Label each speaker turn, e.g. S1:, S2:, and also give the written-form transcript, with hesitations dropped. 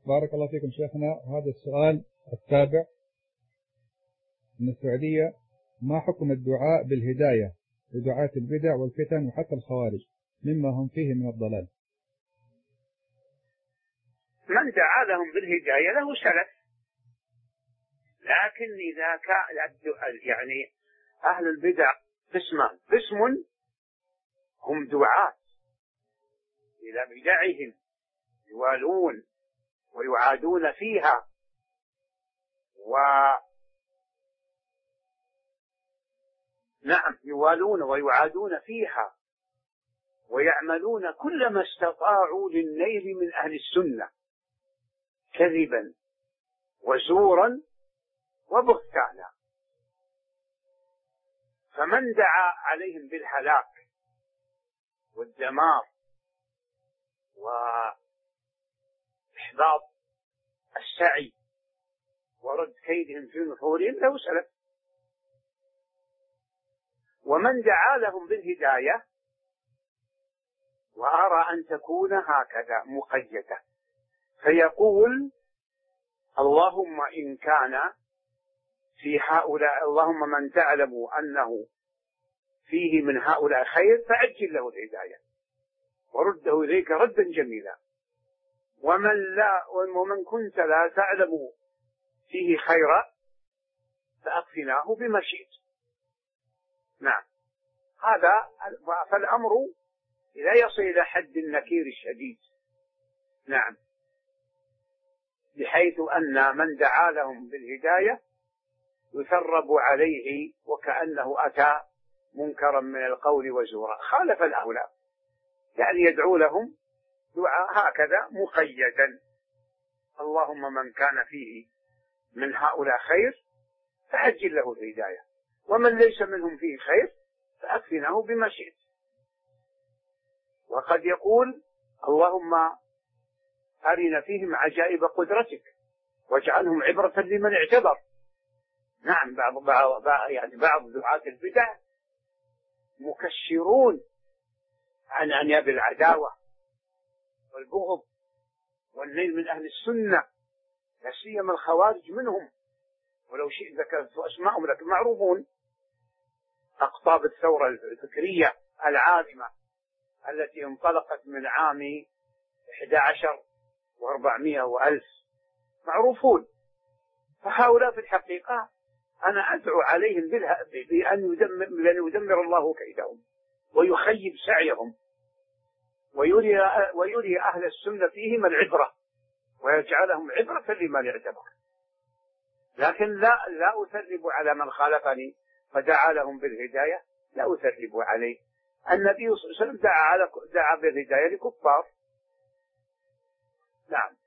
S1: بارك الله فيكم شيخنا. هذا السؤال التابع من السعودية: ما حكم الدعاء بالهداية لدعاة البدع والفتن وحتى الخوارج مما هم فيه من الضلال؟
S2: من دعا لهم بالهداية له سلف، لكن إذا كان يعني أهل البدع قسمان: قسم هم دعاة إلى بدعهم يوالون ويعادون فيها يوالون ويعادون فيها ويعملون كل ما استطاعوا للنيل من أهل السنة كذبا وزورا وبهتانا، فمن دعا عليهم بالهلاك والدمار وإحباط السعي ورد كيدهم في نحورهم له سلف. ومن دعا لهم بالهداية وأرى أن تكون هكذا مقيدة، فيقول: اللهم إن كان في هؤلاء، اللهم من تعلم أنه فيه من هؤلاء خير فعجل له الهداية ورده إليك ردا جميلا، ومن كنت لا تعلم فيه خيرا فأكفناه بما شئت. نعم، هذا فالأمر لا يصل إلى حد النكير الشديد. نعم، بحيث أن من دعا لهم بالهداية يثرب عليه وكأنه أتى منكرا من القول وزورا، خالف الأولى، يعني يدعو لهم دعاء هكذا مقيدا: اللهم من كان فيه من هؤلاء خير فعجل له الهداية، ومن ليس منهم فيه خير فأكفناه بما شئت. وقد يقول: اللهم أرنا فيهم عجائب قدرتك واجعلهم عبرة لمن اعتبر. نعم، بعض دعاة البدع مكشرون عن أنياب العداوة والبغض والنيل من أهل السنة، لا سيما الخوارج منهم، ولو شئت ذكرت أسماءهم لكن معروفون، أقطاب الثورة الفكرية العاظمة التي انطلقت من عام 11 و400 وألف، معروفون. فهؤلاء في الحقيقة أنا أدعو عليهم بأن يدمر الله كيدهم ويخيب سعيهم ويري أهل السنة فيهم العبرة ويجعلهم عبرة لمن اعتبر. لكن لا أثرب على من خالفني فدعا لهم بالهداية، لا أثرب عليه. النبي صلى الله عليه وسلم دعا بالهداية لكفار. نعم.